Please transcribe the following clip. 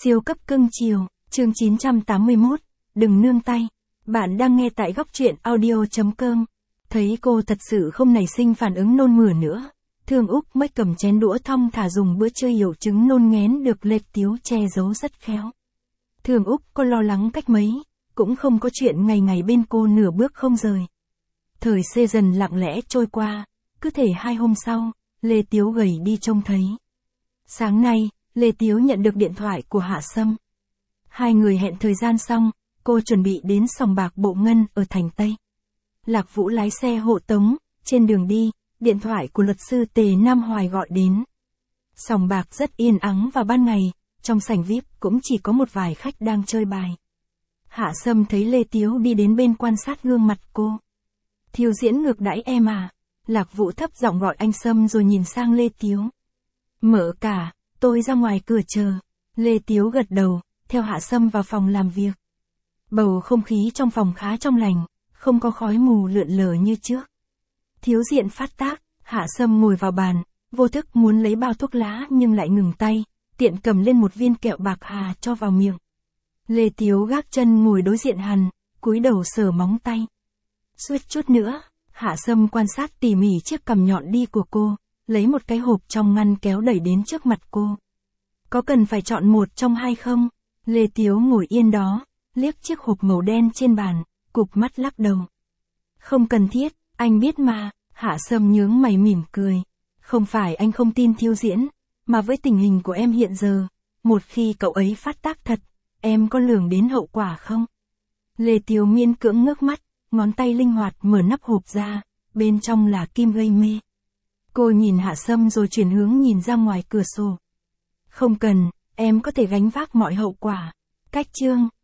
Siêu cấp cưng chiều, chương 981, đừng nương tay. Bạn đang nghe tại góc truyện audio.com. Thấy cô thật sự không nảy sinh phản ứng nôn mửa nữa. Thương Úc mới cầm chén đũa thong thả dùng bữa trưa hiểu trứng nôn nghén được Lê Tiếu che giấu rất khéo. Thương Úc có lo lắng cách mấy, cũng không có chuyện ngày ngày bên cô nửa bước không rời. Thời xê dần lặng lẽ trôi qua, cứ thể 2 hôm sau, Lê Tiếu gầy đi trông thấy. Sáng nay, Lê Tiếu nhận được điện thoại của Hạ Sâm. Hai người hẹn thời gian xong, cô chuẩn bị đến sòng bạc Bộ Ngân ở thành Tây. Lạc Vũ lái xe hộ tống, trên đường đi, điện thoại của luật sư Tề Nam Hoài gọi đến. Sòng bạc rất yên ắng vào ban ngày, trong sảnh VIP cũng chỉ có một vài khách đang chơi bài. Hạ Sâm thấy Lê Tiếu đi đến bên quan sát gương mặt cô. Thiêu diễn ngược đãi em à? Lạc Vũ thấp giọng gọi anh Sâm rồi nhìn sang Lê Tiếu. Mở cả, tôi ra ngoài cửa chờ. Lê Tiếu gật đầu, theo Hạ Sâm vào phòng làm việc. Bầu không khí trong phòng khá trong lành, không có khói mù lượn lờ như trước. Thiếu diện phát tác, Hạ Sâm ngồi vào bàn, vô thức muốn lấy bao thuốc lá nhưng lại ngừng tay, tiện cầm lên một viên kẹo bạc hà cho vào miệng. Lê Tiếu gác chân ngồi đối diện hắn, cúi đầu sờ móng tay. Suýt chút nữa, Hạ Sâm quan sát tỉ mỉ chiếc cằm nhọn đi của cô, lấy một cái hộp trong ngăn kéo đẩy đến trước mặt cô. Có cần phải chọn một trong hai không? Lê Tiếu ngồi yên đó, liếc chiếc hộp màu đen trên bàn, cụp mắt lắc đầu. Không cần thiết, anh biết mà. Hạ Sâm nhướng mày mỉm cười. Không phải anh không tin Thiêu Diễn, mà với tình hình của em hiện giờ, một khi cậu ấy phát tác thật, em có lường đến hậu quả không? Lê Tiếu miễn cưỡng ngước mắt, ngón tay linh hoạt mở nắp hộp ra, bên trong là kim gây mê. Cô nhìn Hạ Sâm rồi chuyển hướng nhìn ra ngoài cửa sổ. Không cần, em có thể gánh vác mọi hậu quả. Cách chương,